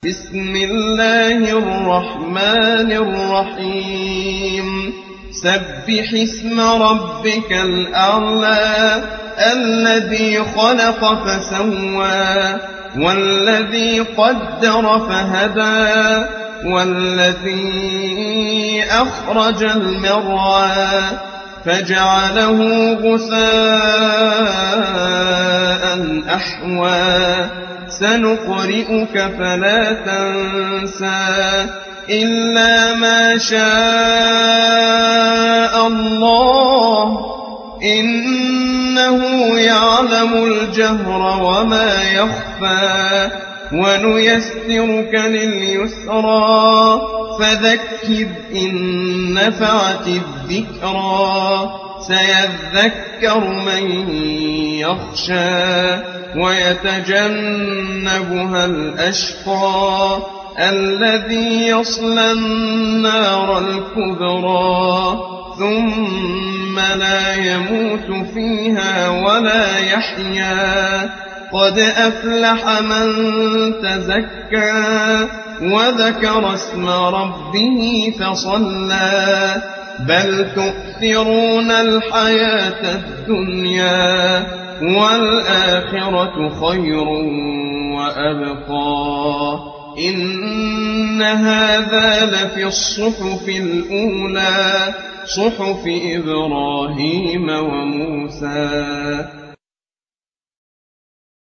بسم الله الرحمن الرحيم سبح اسم ربك الأعلى الذي خلق فسوى والذي قدر فهدى والذي أخرج المرعى فجعله غثاء أحوى سنقرئك فلا تنسى إلا ما شاء الله إنه يعلم الجهر وما يخفى ونيسرك لليسرى فذكر إن نفعت الذكرى سيذكر من يخشى ويتجنبها الأشقى الذي يصلى النار الكبرى ثم لا يموت فيها ولا يحيا قد أفلح من تزكى وذكر اسم ربه فصلى بل تؤثرون الحياة الدنيا والآخرة خير وأبقى إن هذا لفي الصحف الأولى صحف إبراهيم وموسى